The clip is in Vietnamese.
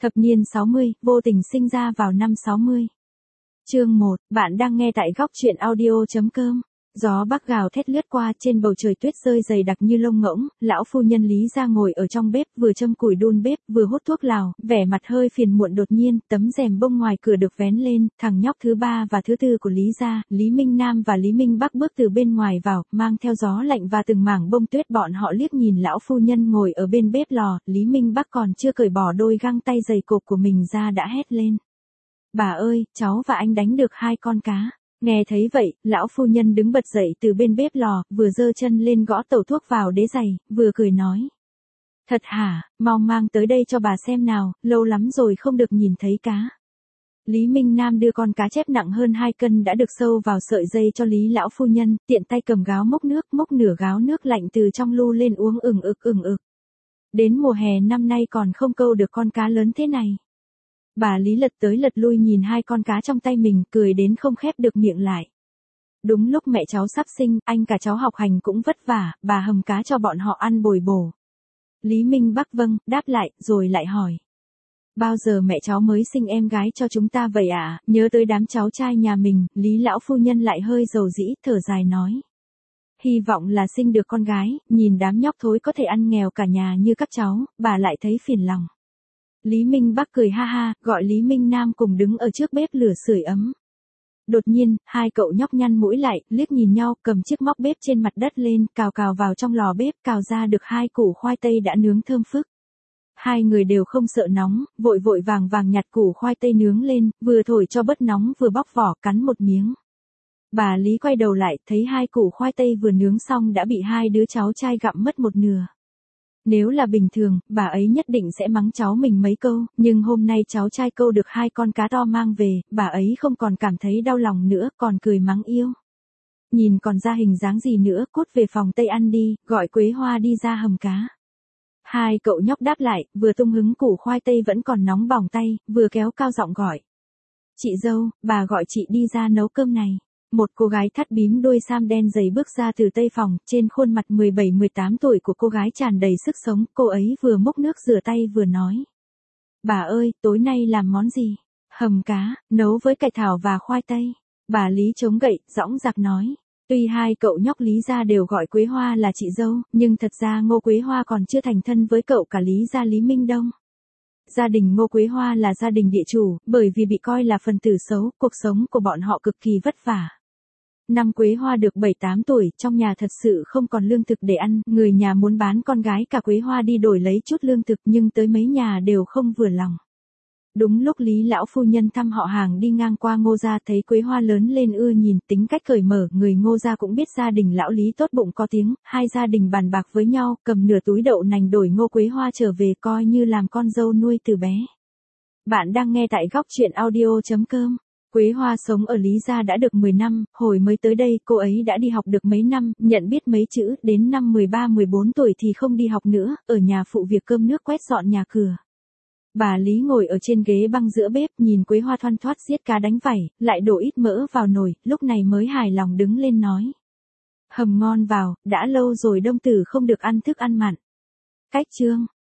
Thập niên 60, vô tình sinh ra vào năm 60. Chương 1, bạn đang nghe tại góc truyện audio.com. Gió bắc gào thét lướt qua, trên bầu trời tuyết rơi dày đặc như lông ngỗng, lão phu nhân Lý gia ngồi ở trong bếp, vừa châm củi đun bếp, vừa hút thuốc lào, vẻ mặt hơi phiền muộn. Đột nhiên, tấm rèm bông ngoài cửa được vén lên, thằng nhóc thứ ba và thứ tư của Lý gia, Lý Minh Nam và Lý Minh Bắc bước từ bên ngoài vào, mang theo gió lạnh và từng mảng bông tuyết. Bọn họ liếc nhìn lão phu nhân ngồi ở bên bếp lò, Lý Minh Bắc còn chưa cởi bỏ đôi găng tay dày cộp của mình ra đã hét lên: "Bà ơi, cháu và anh đánh được 2 con cá." Nghe thấy vậy, lão phu nhân đứng bật dậy từ bên bếp lò, vừa giơ chân lên gõ tẩu thuốc vào đế giày, vừa cười nói: "Thật hả, mau mang tới đây cho bà xem nào, lâu lắm rồi không được nhìn thấy cá." Lý Minh Nam đưa con cá chép nặng hơn 2 cân đã được sâu vào sợi dây cho Lý lão phu nhân, tiện tay cầm gáo mốc nước, mốc nửa gáo nước lạnh từ trong lu lên uống ừng ực. Đến mùa hè năm nay còn không câu được con cá lớn thế này. Bà Lý lật tới lật lui nhìn 2 con cá trong tay mình, cười đến không khép được miệng lại. Đúng lúc mẹ cháu sắp sinh, anh cả cháu học hành cũng vất vả, bà hầm cá cho bọn họ ăn bồi bổ. Lý Minh Bắc vâng, đáp lại, rồi lại hỏi: "Bao giờ mẹ cháu mới sinh em gái cho chúng ta vậy ạ?" Nhớ tới đám cháu trai nhà mình, Lý lão phu nhân lại hơi dầu dĩ, thở dài nói: "Hy vọng là sinh được con gái, nhìn đám nhóc thối có thể ăn nghèo cả nhà như các cháu, bà lại thấy phiền lòng." Lý Minh Bắc cười ha ha, gọi Lý Minh Nam cùng đứng ở trước bếp lửa sưởi ấm. Đột nhiên, 2 cậu nhóc nhăn mũi lại, liếc nhìn nhau, cầm chiếc móc bếp trên mặt đất lên, cào vào trong lò bếp, cào ra được 2 củ khoai tây đã nướng thơm phức. 2 người đều không sợ nóng, vội vàng nhặt củ khoai tây nướng lên, vừa thổi cho bớt nóng vừa bóc vỏ cắn một miếng. Bà Lý quay đầu lại, thấy 2 củ khoai tây vừa nướng xong đã bị 2 đứa cháu trai gặm mất một nửa. Nếu là bình thường, bà ấy nhất định sẽ mắng cháu mình mấy câu, nhưng hôm nay cháu trai câu được 2 con cá to mang về, bà ấy không còn cảm thấy đau lòng nữa, còn cười mắng yêu. Nhìn còn ra hình dáng gì nữa, cút về phòng Tây ăn đi, gọi Quế Hoa đi ra hầm cá. 2 cậu nhóc đáp lại, vừa tung hứng củ khoai tây vẫn còn nóng bỏng tay, vừa kéo cao giọng gọi: "Chị dâu, bà gọi chị đi ra nấu cơm này." Một cô gái thắt bím đuôi sam đen dày bước ra từ tây phòng, trên khuôn mặt 17-18 tuổi của cô gái tràn đầy sức sống, cô ấy vừa múc nước rửa tay vừa nói: "Bà ơi, tối nay làm món gì?" "Hầm cá, nấu với cải thảo và khoai tây." Bà Lý chống gậy, dõng dạc nói. Tuy 2 cậu nhóc Lý gia đều gọi Quế Hoa là chị dâu, nhưng thật ra Ngô Quế Hoa còn chưa thành thân với cậu cả Lý gia Lý Minh Đông. Gia đình Ngô Quế Hoa là gia đình địa chủ, bởi vì bị coi là phần tử xấu, cuộc sống của bọn họ cực kỳ vất vả. Năm Quế Hoa được 7-8 tuổi, trong nhà thật sự không còn lương thực để ăn, người nhà muốn bán con gái cả Quế Hoa đi đổi lấy chút lương thực nhưng tới mấy nhà đều không vừa lòng. Đúng lúc Lý lão phu nhân thăm họ hàng đi ngang qua Ngô gia thấy Quế Hoa lớn lên ưa nhìn, tính cách cởi mở, người Ngô gia cũng biết gia đình lão Lý tốt bụng có tiếng, 2 gia đình bàn bạc với nhau, cầm nửa túi đậu nành đổi Ngô Quế Hoa trở về coi như làm con dâu nuôi từ bé. Bạn đang nghe tại góc truyện audio.com. Quế Hoa sống ở Lý gia đã được 10 năm, hồi mới tới đây cô ấy đã đi học được mấy năm, nhận biết mấy chữ, đến năm 13-14 tuổi thì không đi học nữa, ở nhà phụ việc cơm nước quét dọn nhà cửa. Bà Lý ngồi ở trên ghế băng giữa bếp, nhìn Quế Hoa thoăn thoắt giết cá đánh vảy, lại đổ ít mỡ vào nồi, lúc này mới hài lòng đứng lên nói: "Hầm ngon vào, đã lâu rồi Đông Tử không được ăn thức ăn mặn." Cách chương